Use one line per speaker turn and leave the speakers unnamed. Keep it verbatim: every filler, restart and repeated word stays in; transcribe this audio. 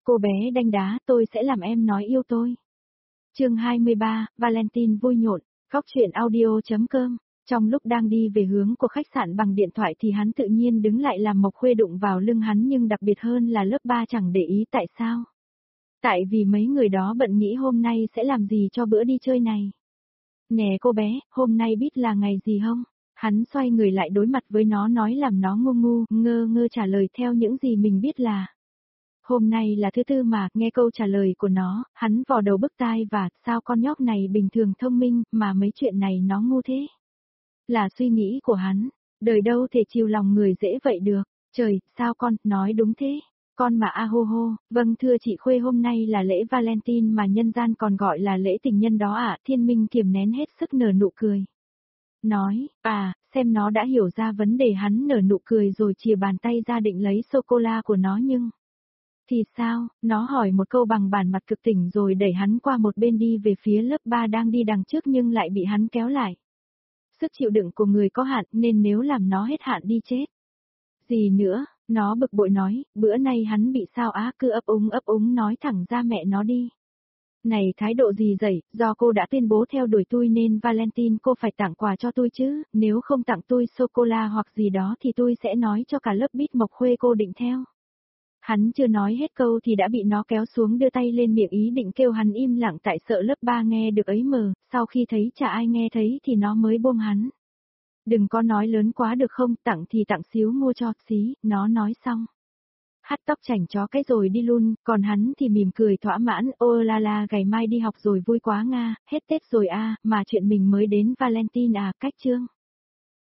Cô bé đanh đá, tôi sẽ làm em nói yêu tôi. Chương hai mươi ba, Valentine vui nhộn, góc truyện audio chấm com. Trong lúc đang đi về hướng của khách sạn bằng điện thoại thì hắn tự nhiên đứng lại làm Mộc Khuê đụng vào lưng hắn, nhưng đặc biệt hơn là lớp ba chẳng để ý tại sao. Tại vì mấy người đó bận nghĩ hôm nay sẽ làm gì cho bữa đi chơi này. Nè cô bé, hôm nay biết là ngày gì không? Hắn xoay người lại đối mặt với nó nói làm nó ngu ngu, ngơ ngơ trả lời theo những gì mình biết là. Hôm nay là thứ tư mà, nghe câu trả lời của nó, hắn vò đầu bứt tai và, sao con nhóc này bình thường thông minh, mà mấy chuyện này nó ngu thế? Là suy nghĩ của hắn, đời đâu thể chiều lòng người dễ vậy được, trời, sao con, nói đúng thế, con mà a hô hô, vâng thưa chị Khuê, hôm nay là lễ Valentine mà nhân gian còn gọi là lễ tình nhân đó ạ. Thiên Minh kiềm nén hết sức nở nụ cười. Nói, à, xem nó đã hiểu ra vấn đề, hắn nở nụ cười rồi chìa bàn tay ra định lấy sô-cô-la của nó nhưng... Thì sao, nó hỏi một câu bằng bản mặt cực tỉnh rồi đẩy hắn qua một bên đi về phía lớp ba đang đi đằng trước nhưng lại bị hắn kéo lại. Sức chịu đựng của người có hạn nên nếu làm nó hết hạn đi chết. Gì nữa, nó bực bội nói, bữa nay hắn bị sao á, cứ ấp úng ấp úng nói thẳng ra mẹ nó đi. Này thái độ gì dậy, do cô đã tuyên bố theo đuổi tôi nên Valentine cô phải tặng quà cho tôi chứ, nếu không tặng tôi sô-cô-la hoặc gì đó thì tôi sẽ nói cho cả lớp biết Mộc Khuê cô định theo. Hắn chưa nói hết câu thì đã bị nó kéo xuống đưa tay lên miệng ý định kêu hắn im lặng tại sợ lớp ba nghe được ấy mờ, sau khi thấy chả ai nghe thấy thì nó mới buông hắn. Đừng có nói lớn quá được không, tặng thì tặng xíu mua cho, xí, nó nói xong. Hắt tóc chảnh chó cái rồi đi luôn, còn hắn thì mỉm cười thỏa mãn, ô la la ngày mai đi học rồi vui quá nga, hết Tết rồi a, mà chuyện mình mới đến Valentine à, cách chương.